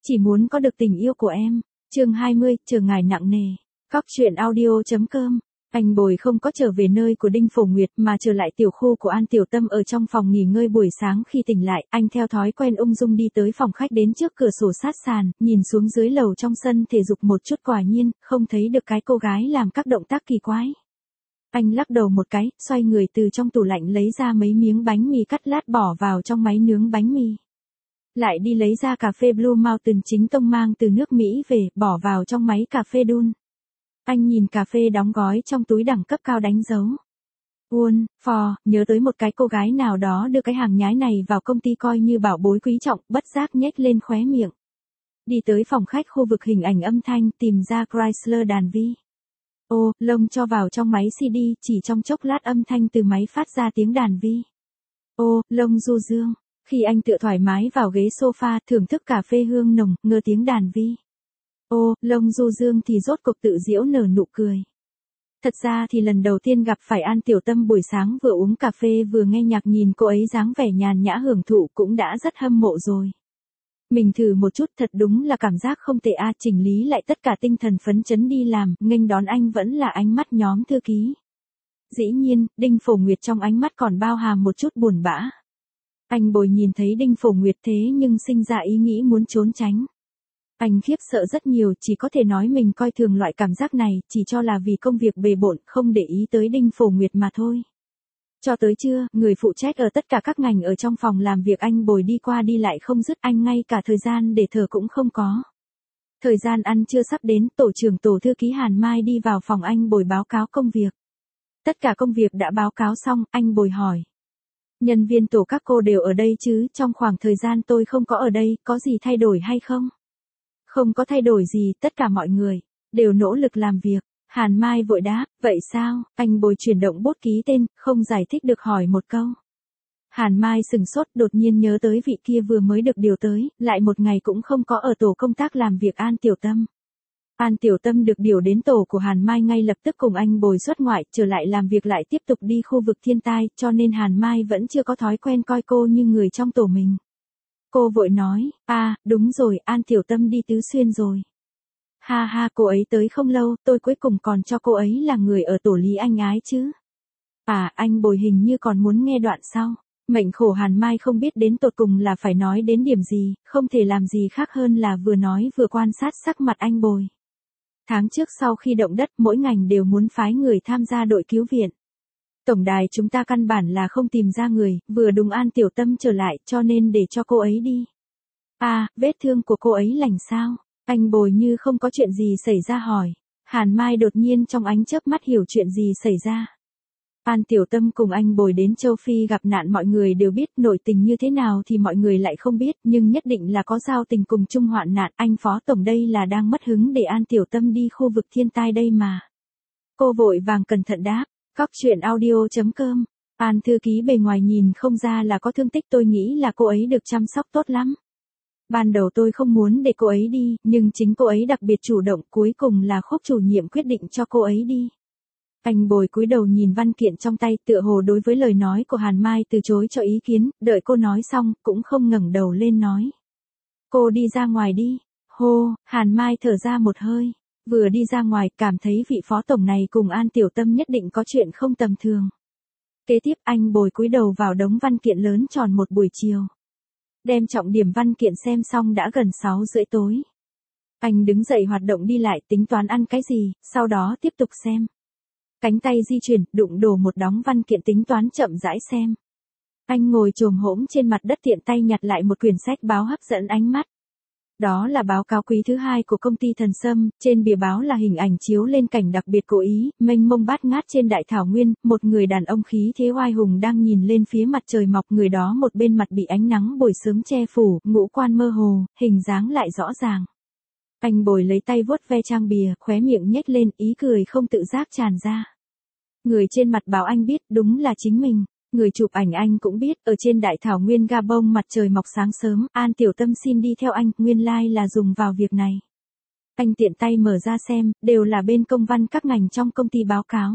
Chỉ muốn có được tình yêu của em. Chương 20, chờ ngài nặng nề. Cóc truyện audio.com. Anh Bồi không có trở về nơi của Đinh Phổ Nguyệt mà trở lại tiểu khu của An Tiểu Tâm ở trong phòng nghỉ ngơi. Buổi sáng khi tỉnh lại, anh theo thói quen ung dung đi tới phòng khách, đến trước cửa sổ sát sàn, nhìn xuống dưới lầu trong sân thể dục một chút, quả nhiên, không thấy được cái cô gái làm các động tác kỳ quái. Anh lắc đầu một cái, xoay người từ trong tủ lạnh lấy ra mấy miếng bánh mì cắt lát bỏ vào trong máy nướng bánh mì. Lại đi lấy ra cà phê Blue Mountain chính tông mang từ nước Mỹ về, bỏ vào trong máy cà phê đun. Anh nhìn cà phê đóng gói trong túi đẳng cấp cao đánh dấu Won, for, nhớ tới một cái cô gái nào đó đưa cái hàng nhái này vào công ty coi như bảo bối quý trọng, bất giác nhếch lên khóe miệng. Đi tới phòng khách khu vực hình ảnh âm thanh, tìm ra Chrysler đàn vi. Ô, lông cho vào trong máy CD, chỉ trong chốc lát âm thanh từ máy phát ra tiếng đàn vi. Ô, lông du dương. Khi anh tựa thoải mái vào ghế sofa, thưởng thức cà phê hương nồng, ngơ tiếng đàn vi. Ô, lông du dương thì rốt cuộc tự giễu nở nụ cười. Thật ra thì lần đầu tiên gặp phải An Tiểu Tâm, buổi sáng vừa uống cà phê vừa nghe nhạc, nhìn cô ấy dáng vẻ nhàn nhã hưởng thụ cũng đã rất hâm mộ rồi. Mình thử một chút, thật đúng là cảm giác không tệ a. Chỉnh lý lại tất cả, tinh thần phấn chấn đi làm, nghênh đón anh vẫn là ánh mắt nhóm thư ký. Dĩ nhiên, Đinh Phổ Nguyệt trong ánh mắt còn bao hàm một chút buồn bã. Anh Bồi nhìn thấy Đinh Phổ Nguyệt thế nhưng sinh ra ý nghĩ muốn trốn tránh. Anh khiếp sợ rất nhiều, chỉ có thể nói mình coi thường loại cảm giác này, chỉ cho là vì công việc bề bộn, không để ý tới Đinh Phổ Nguyệt mà thôi. Cho tới trưa, người phụ trách ở tất cả các ngành ở trong phòng làm việc anh Bồi đi qua đi lại không dứt, anh ngay cả thời gian để thở cũng không có. Thời gian ăn trưa sắp đến, tổ trưởng tổ thư ký Hàn Mai đi vào phòng anh Bồi báo cáo công việc. Tất cả công việc đã báo cáo xong, anh Bồi hỏi. Nhân viên tổ các cô đều ở đây chứ, trong khoảng thời gian tôi không có ở đây, có gì thay đổi hay không? Không có thay đổi gì, tất cả mọi người đều nỗ lực làm việc. Hàn Mai vội đáp, vậy sao? Anh Bồi chuyển động bút ký tên, không giải thích được hỏi một câu. Hàn Mai sừng sốt, đột nhiên nhớ tới vị kia vừa mới được điều tới, lại một ngày cũng không có ở tổ công tác làm việc An Tiểu Tâm. An Tiểu Tâm được điều đến tổ của Hàn Mai ngay lập tức cùng anh Bồi xuất ngoại, trở lại làm việc, lại tiếp tục đi khu vực thiên tai, cho nên Hàn Mai vẫn chưa có thói quen coi cô như người trong tổ mình. Cô vội nói, đúng rồi, An Tiểu Tâm đi Tứ Xuyên rồi. Ha ha, cô ấy tới không lâu, tôi cuối cùng còn cho cô ấy là người ở tổ Lý Anh Ái chứ. Anh Bồi hình như còn muốn nghe đoạn sau. Mệnh khổ Hàn Mai không biết đến tột cùng là phải nói đến điểm gì, không thể làm gì khác hơn là vừa nói vừa quan sát sắc mặt anh Bồi. Tháng trước sau khi động đất, mỗi ngành đều muốn phái người tham gia đội cứu viện. Tổng đài chúng ta căn bản là không tìm ra người, vừa đúng An Tiểu Tâm trở lại, cho nên để cho cô ấy đi. Vết thương của cô ấy lành sao? Anh Bồi như không có chuyện gì xảy ra hỏi. Hàn Mai đột nhiên trong ánh chớp mắt hiểu chuyện gì xảy ra. An Tiểu Tâm cùng anh Bồi đến châu Phi gặp nạn, mọi người đều biết, nội tình như thế nào thì mọi người lại không biết, nhưng nhất định là có giao tình cùng chung hoạn nạn. Anh Phó Tổng đây là đang mất hứng để An Tiểu Tâm đi khu vực thiên tai đây mà. Cô vội vàng cẩn thận đáp. Cóc truyện audio.com. An thư ký bề ngoài nhìn không ra là có thương tích, tôi nghĩ là cô ấy được chăm sóc tốt lắm. Ban đầu tôi không muốn để cô ấy đi, nhưng chính cô ấy đặc biệt chủ động, cuối cùng là Khúc chủ nhiệm quyết định cho cô ấy đi. Anh Bồi cúi đầu nhìn văn kiện trong tay, tựa hồ đối với lời nói của Hàn Mai từ chối cho ý kiến, đợi cô nói xong, cũng không ngẩng đầu lên nói. Cô đi ra ngoài đi. Hô, Hàn Mai thở ra một hơi. Vừa đi ra ngoài, cảm thấy vị phó tổng này cùng An Tiểu Tâm nhất định có chuyện không tầm thường. Kế tiếp anh Bồi cúi đầu vào đống văn kiện lớn tròn một buổi chiều. Đem trọng điểm văn kiện xem xong đã gần 6:30 tối. Anh đứng dậy hoạt động đi lại, tính toán ăn cái gì, sau đó tiếp tục xem. Cánh tay di chuyển, đụng đổ một đống văn kiện, tính toán chậm rãi xem. Anh ngồi chồm hổm trên mặt đất, tiện tay nhặt lại một quyển sách báo hấp dẫn ánh mắt. Đó là báo cáo quý thứ 2 của công ty Thần Sâm, trên bìa báo là hình ảnh chiếu lên cảnh đặc biệt của Ý, mênh mông bát ngát trên đại thảo nguyên, một người đàn ông khí thế oai hùng đang nhìn lên phía mặt trời mọc, người đó một bên mặt bị ánh nắng buổi sớm che phủ, ngũ quan mơ hồ, hình dáng lại rõ ràng. Anh Bồi lấy tay vuốt ve trang bìa, khóe miệng nhếch lên, ý cười không tự giác tràn ra. Người trên mặt báo anh biết, đúng là chính mình. Người chụp ảnh anh cũng biết, ở trên đại thảo nguyên Gabon mặt trời mọc sáng sớm, An Tiểu Tâm xin đi theo anh, nguyên lai là dùng vào việc này. Anh tiện tay mở ra xem, đều là bên công văn các ngành trong công ty báo cáo.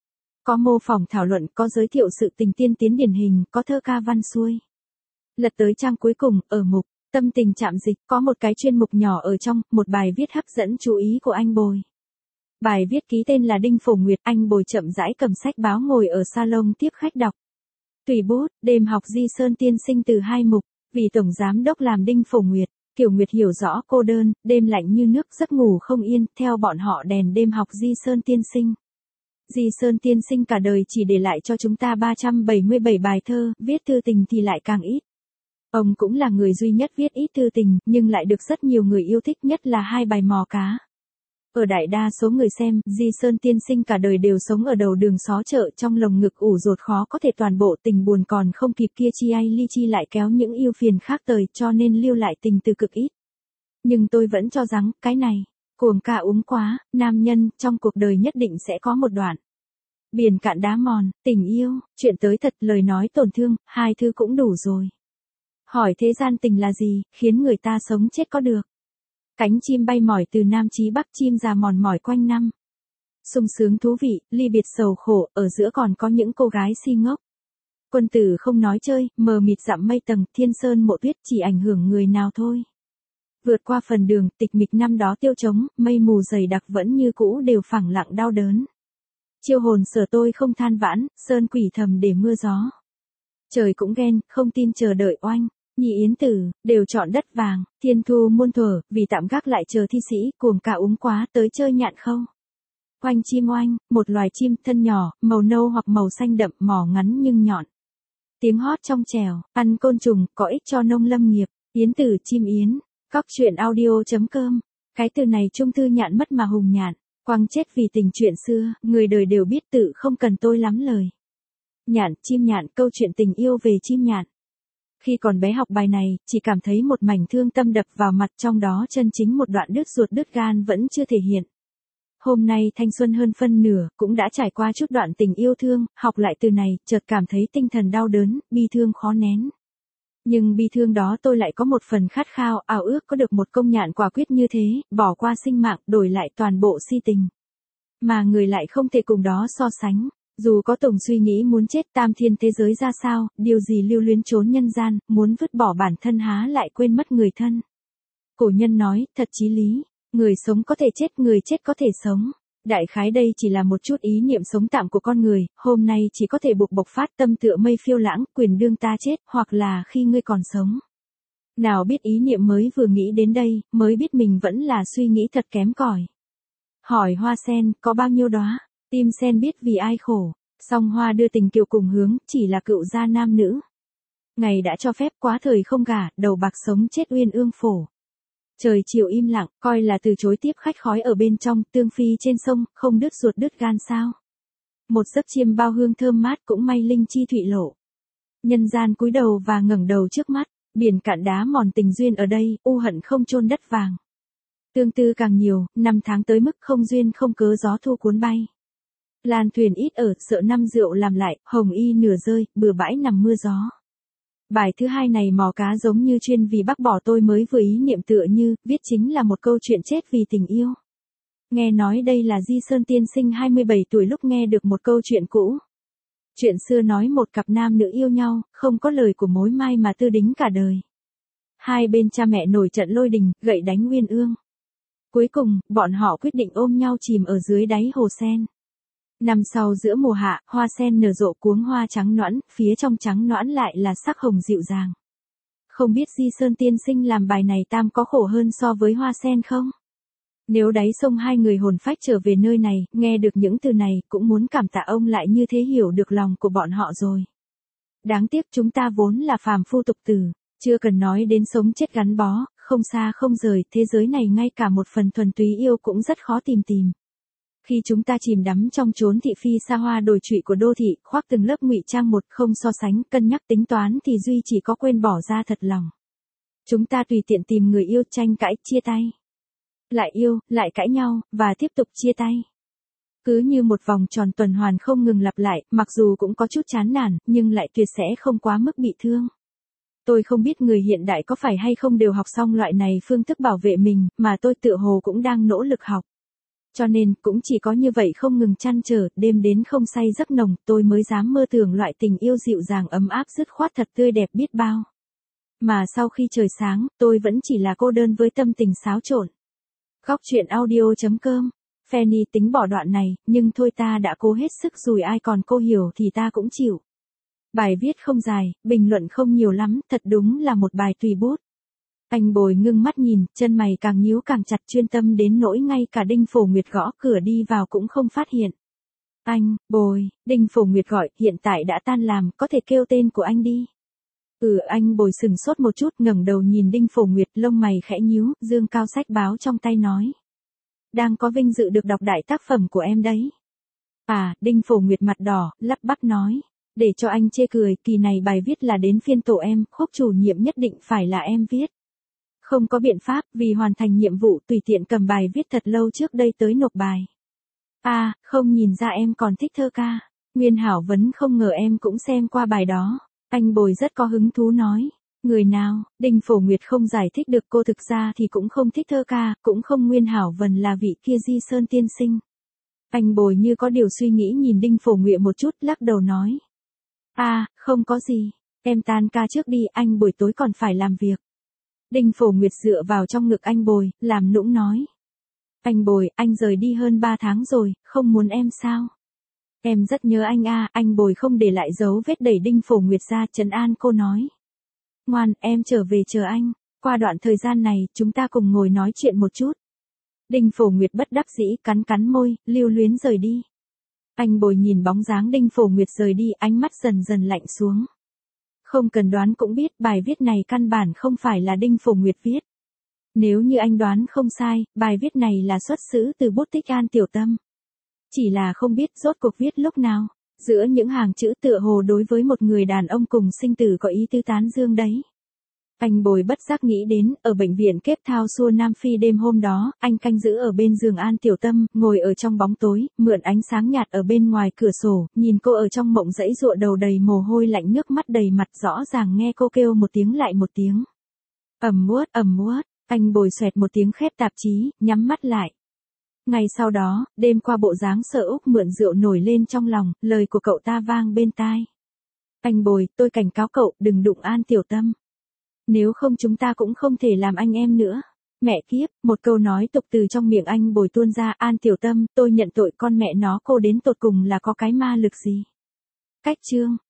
Có mô phỏng thảo luận, có giới thiệu sự tình tiên tiến điển hình, có thơ ca văn xuôi. Lật tới trang cuối cùng, ở mục Tâm tình trạm dịch có một cái chuyên mục nhỏ ở trong, một bài viết hấp dẫn chú ý của anh Bồi. Bài viết ký tên là Đinh Phổ Nguyệt, anh Bồi chậm rãi cầm sách báo ngồi ở salon tiếp khách đọc. Tùy bút, đêm học Di Sơn tiên sinh từ 2 mục, vì tổng giám đốc làm Đinh Phổ Nguyệt, Kiều Nguyệt hiểu rõ cô đơn, đêm lạnh như nước giấc ngủ không yên, theo bọn họ đèn đêm học Di Sơn tiên sinh. Di Sơn tiên sinh cả đời chỉ để lại cho chúng ta 377 bài thơ, viết thư tình thì lại càng ít. Ông cũng là người duy nhất viết ít thư tình, nhưng lại được rất nhiều người yêu thích, nhất là 2 bài mò cá. Ở đại đa số người xem, Di Sơn tiên sinh cả đời đều sống ở đầu đường xó chợ, trong lồng ngực ủ rột khó có thể toàn bộ tình buồn còn không kịp kia chi ai ly chi lại kéo những yêu phiền khác tới, cho nên lưu lại tình từ cực ít. Nhưng tôi vẫn cho rằng, cái này, cuồng ca uống quá, nam nhân, trong cuộc đời nhất định sẽ có một đoạn. Biển cạn đá mòn, tình yêu, chuyện tới thật, lời nói tổn thương, 2 thứ cũng đủ rồi. Hỏi thế gian tình là gì, khiến người ta sống chết có được. Cánh chim bay mỏi từ Nam chí Bắc, chim già mòn mỏi quanh năm. Sung sướng thú vị, ly biệt sầu khổ, ở giữa còn có những cô gái si ngốc. Quân tử không nói chơi, mờ mịt dặm mây tầng, thiên sơn mộ tuyết chỉ ảnh hưởng người nào thôi. Vượt qua phần đường, tịch mịch năm đó tiêu trống, mây mù dày đặc vẫn như cũ đều phẳng lặng đau đớn. Chiêu hồn sở tôi không than vãn, sơn quỷ thầm để mưa gió. Trời cũng ghen, không tin chờ đợi oanh. Nhị yến tử, đều chọn đất vàng, thiên thu muôn thuở, vì tạm gác lại chờ thi sĩ, cuồng ca uống quá, tới chơi nhạn khâu. Oanh chim oanh, một loài chim thân nhỏ, màu nâu hoặc màu xanh đậm, mỏ ngắn nhưng nhọn. Tiếng hót trong trèo, ăn côn trùng, có ích cho nông lâm nghiệp, yến tử chim yến, cóc truyện audio.com. Cái từ này trung thư nhạn mất mà hùng nhạn, quăng chết vì tình chuyện xưa, người đời đều biết tự không cần tôi lắm lời. Nhạn, chim nhạn, câu chuyện tình yêu về chim nhạn. Khi còn bé học bài này, chỉ cảm thấy một mảnh thương tâm đập vào mặt, trong đó chân chính một đoạn đứt ruột đứt gan vẫn chưa thể hiện. Hôm nay thanh xuân hơn phân nửa, cũng đã trải qua chút đoạn tình yêu thương, học lại từ này, chợt cảm thấy tinh thần đau đớn, bi thương khó nén. Nhưng bi thương đó tôi lại có một phần khát khao, ao ước có được một công nhạn quả quyết như thế, bỏ qua sinh mạng, đổi lại toàn bộ si tình. Mà người lại không thể cùng đó so sánh. Dù có tổng suy nghĩ muốn chết, tam thiên thế giới ra sao, điều gì lưu luyến trốn nhân gian, muốn vứt bỏ bản thân há lại quên mất người thân. Cổ nhân nói, thật chí lý, người sống có thể chết, người chết có thể sống. Đại khái đây chỉ là một chút ý niệm sống tạm của con người, hôm nay chỉ có thể buộc bộc phát tâm tựa mây phiêu lãng, quyền đương ta chết, hoặc là khi ngươi còn sống. Nào biết ý niệm mới vừa nghĩ đến đây, mới biết mình vẫn là suy nghĩ thật kém cỏi. Hỏi hoa sen, có bao nhiêu đóa? Tim sen biết vì ai khổ, song hoa đưa tình kiều cùng hướng, chỉ là cựu gia nam nữ. Ngày đã cho phép quá thời không gả, đầu bạc sống chết uyên ương phổ. Trời chiều im lặng, coi là từ chối tiếp khách khói ở bên trong, tương phi trên sông, không đứt ruột đứt gan sao. Một giấc chiêm bao hương thơm mát cũng may linh chi thụy lộ. Nhân gian cúi đầu và ngẩng đầu trước mắt, biển cạn đá mòn tình duyên ở đây, u hận không chôn đất vàng. Tương tư càng nhiều, năm tháng tới mức không duyên không cớ gió thu cuốn bay. Lan thuyền ít ở, sợ năm rượu làm lại, hồng y nửa rơi, bừa bãi nằm mưa gió. Bài thứ 2 này mò cá giống như chuyên vì bác bỏ tôi mới vừa ý niệm tựa như, viết chính là một câu chuyện chết vì tình yêu. Nghe nói đây là Di Sơn tiên sinh 27 tuổi lúc nghe được một câu chuyện cũ. Chuyện xưa nói một cặp nam nữ yêu nhau, không có lời của mối mai mà tư đính cả đời. Hai bên cha mẹ nổi trận lôi đình, gậy đánh uyên ương. Cuối cùng, bọn họ quyết định ôm nhau chìm ở dưới đáy hồ sen. Năm sau giữa mùa hạ, hoa sen nở rộ cuống hoa trắng nõn, phía trong trắng nõn lại là sắc hồng dịu dàng. Không biết Di Sơn tiên sinh làm bài này tam có khổ hơn so với hoa sen không? Nếu đáy sông hai người hồn phách trở về nơi này, nghe được những từ này, cũng muốn cảm tạ ông lại như thế hiểu được lòng của bọn họ rồi. Đáng tiếc chúng ta vốn là phàm phu tục tử, chưa cần nói đến sống chết gắn bó, không xa không rời, thế giới này ngay cả một phần thuần túy yêu cũng rất khó tìm. Khi chúng ta chìm đắm trong chốn thị phi xa hoa đồi trụy của đô thị, khoác từng lớp ngụy trang một không so sánh, cân nhắc tính toán thì duy chỉ có quên bỏ ra thật lòng. Chúng ta tùy tiện tìm người yêu, tranh cãi, chia tay. Lại yêu, lại cãi nhau, và tiếp tục chia tay. Cứ như một vòng tròn tuần hoàn không ngừng lặp lại, mặc dù cũng có chút chán nản, nhưng lại tuyệt sẽ không quá mức bị thương. Tôi không biết người hiện đại có phải hay không đều học xong loại này phương thức bảo vệ mình, mà tôi tựa hồ cũng đang nỗ lực học. Cho nên, cũng chỉ có như vậy không ngừng trăn trở, đêm đến không say giấc nồng, tôi mới dám mơ tưởng loại tình yêu dịu dàng ấm áp dứt khoát thật tươi đẹp biết bao. Mà sau khi trời sáng, tôi vẫn chỉ là cô đơn với tâm tình xáo trộn. Góc truyện audio.com. Fanny tính bỏ đoạn này, nhưng thôi ta đã cố hết sức rồi, ai còn cô hiểu thì ta cũng chịu. Bài viết không dài, bình luận không nhiều lắm, thật đúng là một bài tùy bút. Anh Bồi ngưng mắt nhìn, chân mày càng nhíu càng chặt, chuyên tâm đến nỗi ngay cả Đinh Phổ Nguyệt gõ cửa đi vào cũng không phát hiện. Anh, Bồi, Đinh Phổ Nguyệt gọi, hiện tại đã tan làm, có thể kêu tên của anh đi. Anh Bồi sừng sốt một chút, ngẩng đầu nhìn Đinh Phổ Nguyệt, lông mày khẽ nhíu, dương cao sách báo trong tay nói. Đang có vinh dự được đọc đại tác phẩm của em đấy. Đinh Phổ Nguyệt mặt đỏ, lắp bắp nói. Để cho anh chê cười, kỳ này bài viết là đến phiên tổ em, khúc chủ nhiệm nhất định phải là em viết. Không có biện pháp, vì hoàn thành nhiệm vụ tùy tiện cầm bài viết thật lâu trước đây tới nộp bài. Không nhìn ra em còn thích thơ ca. Nguyên Hảo Vấn không ngờ em cũng xem qua bài đó. Anh Bồi rất có hứng thú nói. Người nào? Đinh Phổ Nguyệt không giải thích được, cô thực ra thì cũng không thích thơ ca, cũng không Nguyên Hảo Vân là vị kia Di Sơn tiên sinh. Anh Bồi như có điều suy nghĩ nhìn Đinh Phổ Nguyệt một chút, lắc đầu nói. Không có gì, em tan ca trước đi, anh buổi tối còn phải làm việc. Đinh Phổ Nguyệt dựa vào trong ngực anh Bồi, làm nũng nói. Anh Bồi, anh rời đi hơn 3 tháng rồi, không muốn em sao? Em rất nhớ anh anh Bồi không để lại dấu vết, đẩy Đinh Phổ Nguyệt ra, trấn an cô nói. Ngoan, em trở về chờ anh, qua đoạn thời gian này, chúng ta cùng ngồi nói chuyện một chút. Đinh Phổ Nguyệt bất đắc dĩ, cắn môi, lưu luyến rời đi. Anh Bồi nhìn bóng dáng Đinh Phổ Nguyệt rời đi, ánh mắt dần dần lạnh xuống. Không cần đoán cũng biết, bài viết này căn bản không phải là Đinh Phổ Nguyệt viết. Nếu như anh đoán không sai, bài viết này là xuất xứ từ bút tích An Tiểu Tâm. Chỉ là không biết rốt cuộc viết lúc nào, giữa những hàng chữ tựa hồ đối với một người đàn ông cùng sinh tử có ý tứ tán dương đấy. Anh Bồi bất giác nghĩ đến, ở bệnh viện Cape Town xua Nam Phi đêm hôm đó, anh canh giữ ở bên giường An Tiểu Tâm, ngồi ở trong bóng tối, mượn ánh sáng nhạt ở bên ngoài cửa sổ, nhìn cô ở trong mộng dãy giụa, đầu đầy mồ hôi lạnh, nước mắt đầy mặt, rõ ràng nghe cô kêu một tiếng lại một tiếng. Ầm muốt, anh Bồi xoẹt một tiếng khép tạp chí, nhắm mắt lại. Ngày sau đó, đêm qua bộ dáng sợ Úc mượn rượu nổi lên trong lòng, lời của cậu ta vang bên tai. Anh Bồi, tôi cảnh cáo cậu, đừng đụng An Tiểu Tâm. Nếu không chúng ta cũng không thể làm anh em nữa. Mẹ kiếp, một câu nói tục từ trong miệng anh Bồi tuôn ra. An Tiểu Tâm, tôi nhận tội, con mẹ nó cô đến tột cùng là có cái ma lực gì. Cách chương.